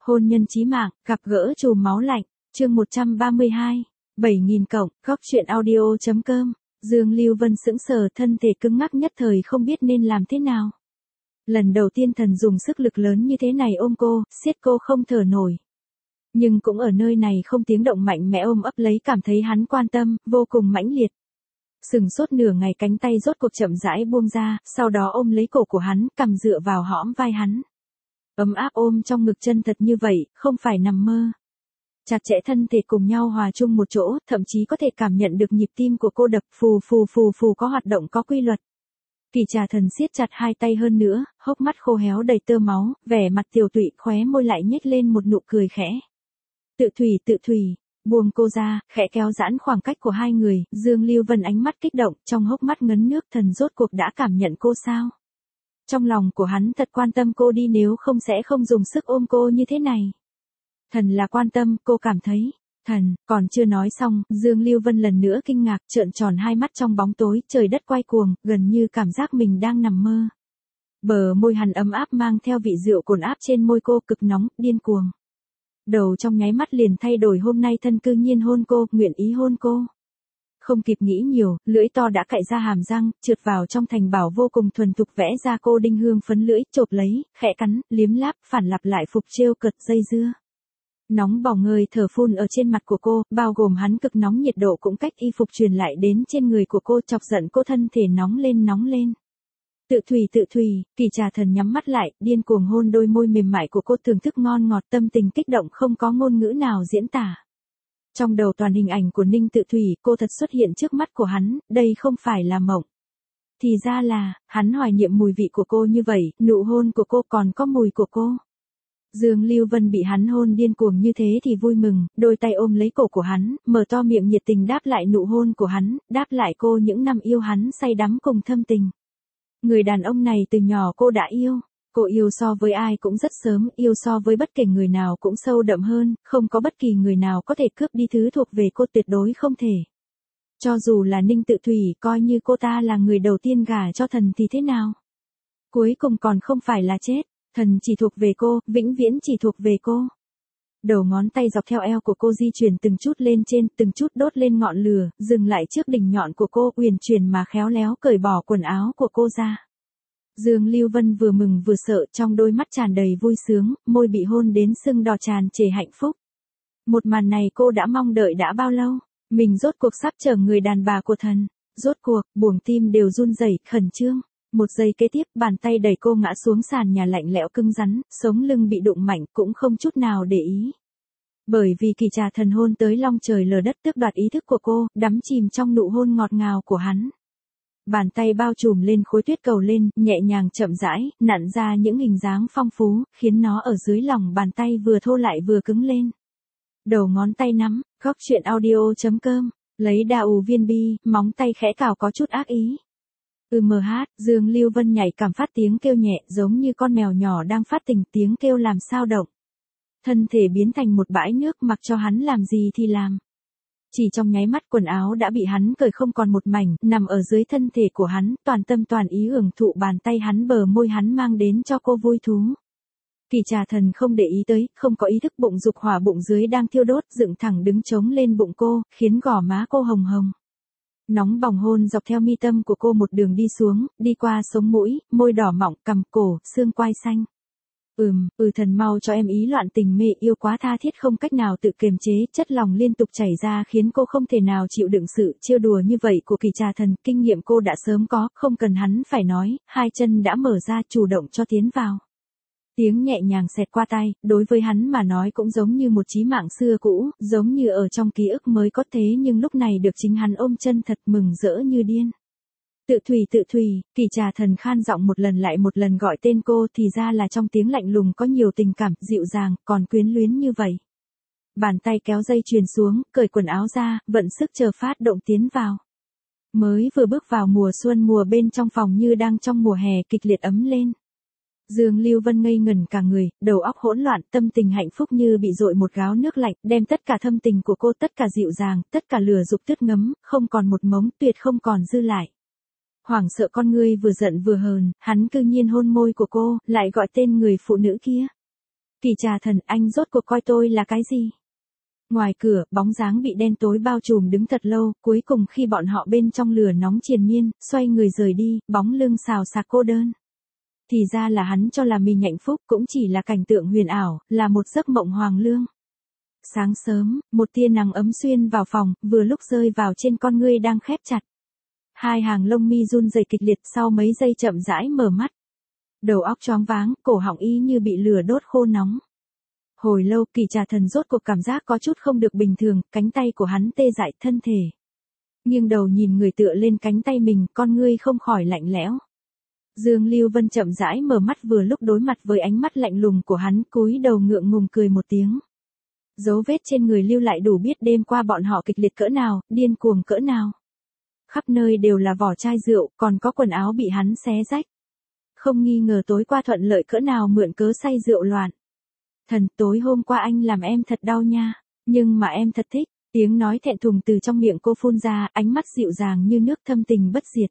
Hôn nhân chí mạng, gặp gỡ chùm máu lạnh, chương 132, 7000 cộng, góc truyện audio.com. Dương Lưu Vân sững sờ, thân thể cứng ngắc nhất thời không biết nên làm thế nào. Lần đầu tiên thần dùng sức lực lớn như thế này ôm cô, siết cô không thở nổi. Nhưng cũng ở nơi này không tiếng động mạnh mẽ ôm ấp lấy, cảm thấy hắn quan tâm, vô cùng mãnh liệt. Sừng sốt nửa ngày, cánh tay rốt cuộc chậm rãi buông ra, sau đó ôm lấy cổ của hắn, cằm dựa vào hõm vai hắn. Ấm áp ôm trong ngực chân thật như vậy, không phải nằm mơ. Chặt chẽ thân thể cùng nhau hòa chung một chỗ, thậm chí có thể cảm nhận được nhịp tim của cô đập phù phù phù phù, có hoạt động, có quy luật. Kỳ Trà Thần siết chặt hai tay hơn nữa, hốc mắt khô héo đầy tơ máu, vẻ mặt tiều tụy, khóe môi lại nhếch lên một nụ cười khẽ. Tự thủy, buông cô ra, khẽ kéo giãn khoảng cách của hai người. Dương Lưu Vân ánh mắt kích động, trong hốc mắt ngấn nước. Thần rốt cuộc đã cảm nhận cô sao? Trong lòng của hắn thật quan tâm cô đi, nếu không sẽ không dùng sức ôm cô như thế này. Thần là quan tâm, cô cảm thấy. Thần, còn chưa nói xong, Dương Lưu Vân lần nữa kinh ngạc, trợn tròn hai mắt trong bóng tối, trời đất quay cuồng, gần như cảm giác mình đang nằm mơ. Bờ môi hắn ấm áp mang theo vị rượu cồn áp trên môi cô, cực nóng, điên cuồng. Đầu trong nháy mắt liền thay đổi, hôm nay thân cư nhiên hôn cô, nguyện ý hôn cô. Không kịp nghĩ nhiều, lưỡi to đã cạy ra hàm răng, trượt vào trong thành bảo vô cùng thuần thục, vẽ ra cô đinh hương phấn lưỡi, chộp lấy, khẽ cắn, liếm láp, phản lặp lại phục trêu cợt dây dưa. Nóng bỏng hơi thở phun ở trên mặt của cô, bao gồm hắn cực nóng nhiệt độ cũng cách y phục truyền lại đến trên người của cô, chọc giận cô, thân thể nóng lên nóng lên. Tự thủy, Kỳ Trà Thần nhắm mắt lại, điên cuồng hôn đôi môi mềm mại của cô, thưởng thức ngon ngọt, tâm tình kích động không có ngôn ngữ nào diễn tả. Trong đầu toàn hình ảnh của Ninh Tự Thủy, cô thật xuất hiện trước mắt của hắn, đây không phải là mộng. Thì ra là, hắn hoài niệm mùi vị của cô như vậy, nụ hôn của cô còn có mùi của cô. Dương Lưu Vân bị hắn hôn điên cuồng như thế thì vui mừng, đôi tay ôm lấy cổ của hắn, mở to miệng nhiệt tình đáp lại nụ hôn của hắn, đáp lại cô những năm yêu hắn say đắm cùng thâm tình. Người đàn ông này từ nhỏ cô đã yêu. Cô yêu so với ai cũng rất sớm, yêu so với bất kể người nào cũng sâu đậm hơn, không có bất kỳ người nào có thể cướp đi thứ thuộc về cô, tuyệt đối không thể. Cho dù là Ninh Tự Thủy, coi như cô ta là người đầu tiên gả cho thần thì thế nào? Cuối cùng còn không phải là chết, thần chỉ thuộc về cô, vĩnh viễn chỉ thuộc về cô. Đầu ngón tay dọc theo eo của cô di chuyển từng chút lên trên, từng chút đốt lên ngọn lửa, dừng lại trước đỉnh nhọn của cô, uyển chuyển mà khéo léo cởi bỏ quần áo của cô ra. Dương Lưu Vân vừa mừng vừa sợ, trong đôi mắt tràn đầy vui sướng, môi bị hôn đến sưng đỏ tràn trề hạnh phúc. Một màn này cô đã mong đợi đã bao lâu, mình rốt cuộc sắp trở người đàn bà của thần. Rốt cuộc, buồng tim đều run rẩy, khẩn trương. Một giây kế tiếp, bàn tay đẩy cô ngã xuống sàn nhà lạnh lẽo cứng rắn, sống lưng bị đụng mạnh cũng không chút nào để ý. Bởi vì Kỳ Trà Thần hôn tới long trời lở đất, tước đoạt ý thức của cô, đắm chìm trong nụ hôn ngọt ngào của hắn. Bàn tay bao trùm lên khối tuyết cầu lên, nhẹ nhàng chậm rãi, nặn ra những hình dáng phong phú, khiến nó ở dưới lòng bàn tay vừa thô lại vừa cứng lên. Đầu ngón tay nắm, góc truyện audio.com, lấy đa ù viên bi, móng tay khẽ cào có chút ác ý. Dương Lưu Vân nhảy cảm phát tiếng kêu nhẹ, giống như con mèo nhỏ đang phát tình, tiếng kêu làm sao động. Thân thể biến thành một bãi nước, mặc cho hắn làm gì thì làm. Chỉ trong nháy mắt quần áo đã bị hắn cởi không còn một mảnh, nằm ở dưới thân thể của hắn, toàn tâm toàn ý hưởng thụ bàn tay hắn, bờ môi hắn mang đến cho cô vui thú. Kỳ Trà Thần không để ý tới, không có ý thức bụng dục hỏa bụng dưới đang thiêu đốt, dựng thẳng đứng chống lên bụng cô, khiến gò má cô hồng hồng. Nóng bỏng hôn dọc theo mi tâm của cô một đường đi xuống, đi qua sống mũi, môi đỏ mọng, cằm cổ, xương quai xanh. Thần mau cho em, ý loạn tình mê yêu quá tha thiết không cách nào tự kiềm chế, chất lòng liên tục chảy ra khiến cô không thể nào chịu đựng sự trêu đùa như vậy của Kỳ Trà Thần. Kinh nghiệm cô đã sớm có, không cần hắn phải nói, hai chân đã mở ra chủ động cho tiến vào. Tiếng nhẹ nhàng xẹt qua tai, đối với hắn mà nói cũng giống như một chí mạng xưa cũ, giống như ở trong ký ức mới có, thế nhưng lúc này được chính hắn ôm chân thật, mừng rỡ như điên. Tự thủy, Kỳ Trà Thần khan giọng một lần lại một lần gọi tên cô, thì ra là trong tiếng lạnh lùng có nhiều tình cảm, dịu dàng, còn quyến luyến như vậy. Bàn tay kéo dây chuyền xuống, cởi quần áo ra, vận sức chờ phát động tiến vào. Mới vừa bước vào mùa xuân, mùa bên trong phòng như đang trong mùa hè kịch liệt ấm lên. Dương Lưu Vân ngây ngẩn cả người, đầu óc hỗn loạn, tâm tình hạnh phúc như bị dội một gáo nước lạnh, đem tất cả thâm tình của cô, tất cả dịu dàng, tất cả lửa dục tưới ngấm, không còn một mống, tuyệt không còn dư lại. Hoảng sợ con ngươi vừa giận vừa hờn, hắn cư nhiên hôn môi của cô, lại gọi tên người phụ nữ kia. Kỳ Trà Thần, anh rốt cuộc coi tôi là cái gì? Ngoài cửa, bóng dáng bị đen tối bao trùm đứng thật lâu, cuối cùng khi bọn họ bên trong lửa nóng triền miên, xoay người rời đi, bóng lưng xào xạc cô đơn. Thì ra là hắn cho là mình hạnh phúc cũng chỉ là cảnh tượng huyền ảo, là một giấc mộng hoàng lương. Sáng sớm, một tia nắng ấm xuyên vào phòng, vừa lúc rơi vào trên con ngươi đang khép chặt. Hai hàng lông mi run rẩy kịch liệt, sau mấy giây chậm rãi mở mắt. Đầu óc choáng váng, cổ họng y như bị lửa đốt khô nóng. Hồi lâu, Kỳ Trà Thần rốt cuộc cảm giác có chút không được bình thường, cánh tay của hắn tê dại thân thể. Nghiêng đầu nhìn người tựa lên cánh tay mình, con ngươi không khỏi lạnh lẽo. Dương Lưu Vân chậm rãi mở mắt vừa lúc đối mặt với ánh mắt lạnh lùng của hắn, cúi đầu ngượng ngùng cười một tiếng. Dấu vết trên người lưu lại đủ biết đêm qua bọn họ kịch liệt cỡ nào, điên cuồng cỡ nào. Khắp nơi đều là vỏ chai rượu, còn có quần áo bị hắn xé rách. Không nghi ngờ tối qua thuận lợi cỡ nào mượn cớ say rượu loạn. Thần, tối hôm qua anh làm em thật đau nha, nhưng mà em thật thích. Tiếng nói thẹn thùng từ trong miệng cô phun ra, ánh mắt dịu dàng như nước thâm tình bất diệt.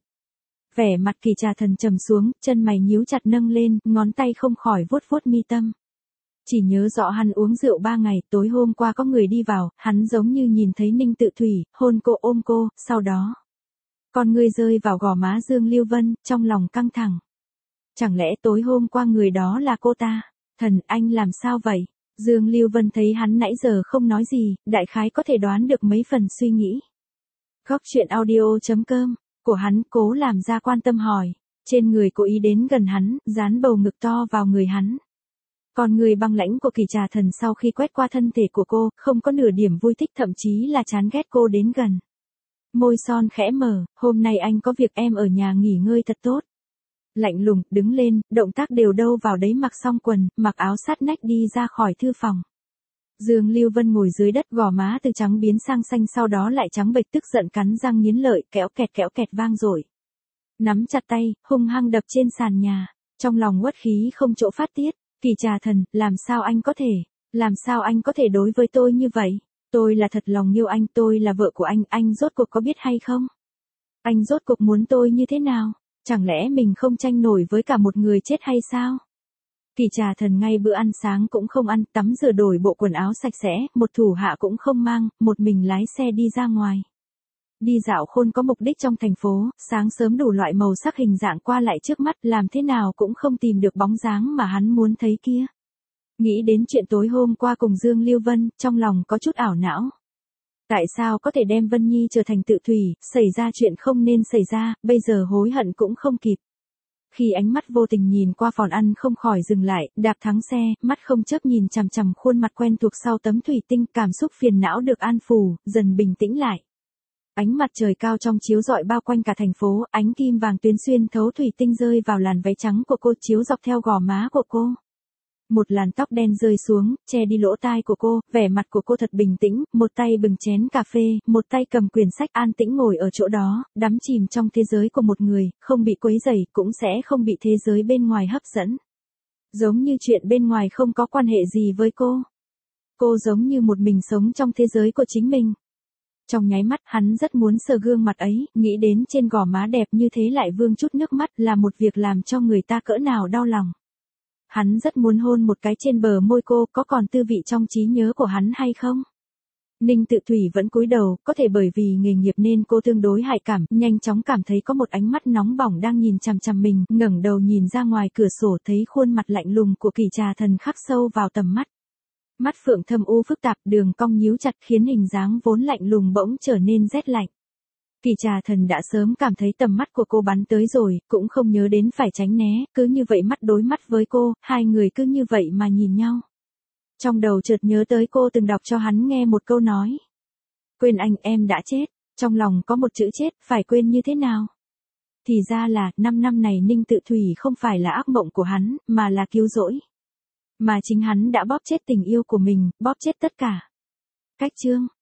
Vẻ mặt Kỳ Trà Thần trầm xuống, chân mày nhíu chặt nâng lên, ngón tay không khỏi vuốt vuốt mi tâm. Chỉ nhớ rõ hắn uống rượu 3 ngày, tối hôm qua có người đi vào, hắn giống như nhìn thấy Ninh Tự Thủy, hôn cô ôm cô, sau đó. Con ngươi rơi vào gò má Dương Lưu Vân, trong lòng căng thẳng. Chẳng lẽ tối hôm qua người đó là cô ta? Thần, anh làm sao vậy? Dương Lưu Vân thấy hắn nãy giờ không nói gì, đại khái có thể đoán được mấy phần suy nghĩ. Góc truyện audio.com, của hắn cố làm ra quan tâm hỏi. Trên người cố ý đến gần hắn, dán bầu ngực to vào người hắn. Còn người băng lãnh của Kỳ Trà Thần sau khi quét qua thân thể của cô, không có nửa điểm vui thích thậm chí là chán ghét cô đến gần. Môi son khẽ mở, hôm nay anh có việc em ở nhà nghỉ ngơi thật tốt. Lạnh lùng, đứng lên, động tác đều đâu vào đấy mặc xong quần, mặc áo sát nách đi ra khỏi thư phòng. Dương Lưu Vân ngồi dưới đất gò má từ trắng biến sang xanh sau đó lại trắng bệch tức giận cắn răng nghiến lợi, kéo kẹt vang rồi. Nắm chặt tay, hung hăng đập trên sàn nhà, trong lòng uất khí không chỗ phát tiết. Kỳ Trà Thần, làm sao anh có thể đối với tôi như vậy? Tôi là thật lòng yêu anh, tôi là vợ của anh rốt cuộc có biết hay không? Anh rốt cuộc muốn tôi như thế nào? Chẳng lẽ mình không tranh nổi với cả một người chết hay sao? Kỳ Trà Thần ngay bữa ăn sáng cũng không ăn, tắm rửa đổi bộ quần áo sạch sẽ, một thủ hạ cũng không mang, một mình lái xe đi ra ngoài. Đi dạo khôn có mục đích trong thành phố, sáng sớm đủ loại màu sắc hình dạng qua lại trước mắt, làm thế nào cũng không tìm được bóng dáng mà hắn muốn thấy kia. Nghĩ đến chuyện tối hôm qua cùng Dương Lưu Vân, trong lòng có chút ảo não. Tại sao có thể đem Vân Nhi trở thành tự thủy, xảy ra chuyện không nên xảy ra, bây giờ hối hận cũng không kịp. Khi ánh mắt vô tình nhìn qua phòng ăn không khỏi dừng lại, đạp thắng xe, mắt không chớp nhìn chằm chằm khuôn mặt quen thuộc sau tấm thủy tinh, cảm xúc phiền não được an phủ, dần bình tĩnh lại. Ánh mặt trời cao trong chiếu rọi bao quanh cả thành phố, ánh kim vàng tuyến xuyên thấu thủy tinh rơi vào làn váy trắng của cô chiếu dọc theo gò má của cô. Một làn tóc đen rơi xuống, che đi lỗ tai của cô, vẻ mặt của cô thật bình tĩnh, một tay bừng chén cà phê, một tay cầm quyển sách an tĩnh ngồi ở chỗ đó, đắm chìm trong thế giới của một người, không bị quấy rầy, cũng sẽ không bị thế giới bên ngoài hấp dẫn. Giống như chuyện bên ngoài không có quan hệ gì với cô. Cô giống như một mình sống trong thế giới của chính mình. Trong nháy mắt, hắn rất muốn sờ gương mặt ấy, nghĩ đến trên gò má đẹp như thế lại vương chút nước mắt là một việc làm cho người ta cỡ nào đau lòng. Hắn rất muốn hôn một cái trên bờ môi cô, có còn tư vị trong trí nhớ của hắn hay không? Ninh Tự Thủy vẫn cúi đầu, có thể bởi vì nghề nghiệp nên cô tương đối nhạy cảm, nhanh chóng cảm thấy có một ánh mắt nóng bỏng đang nhìn chằm chằm mình, ngẩng đầu nhìn ra ngoài cửa sổ thấy khuôn mặt lạnh lùng của Kỳ Trà Thần khắc sâu vào tầm mắt. Mắt phượng thâm u phức tạp, đường cong nhíu chặt khiến hình dáng vốn lạnh lùng bỗng trở nên rét lạnh. Kỳ Trà Thần đã sớm cảm thấy tầm mắt của cô bắn tới rồi, cũng không nhớ đến phải tránh né, cứ như vậy mắt đối mắt với cô, hai người cứ như vậy mà nhìn nhau. Trong đầu chợt nhớ tới cô từng đọc cho hắn nghe một câu nói. Quên anh, em đã chết, trong lòng có một chữ chết, phải quên như thế nào? Thì ra là, 5 năm này Ninh Tự Thủy không phải là ác mộng của hắn, mà là cứu rỗi. Mà chính hắn đã bóp chết tình yêu của mình, bóp chết tất cả. Cách chương.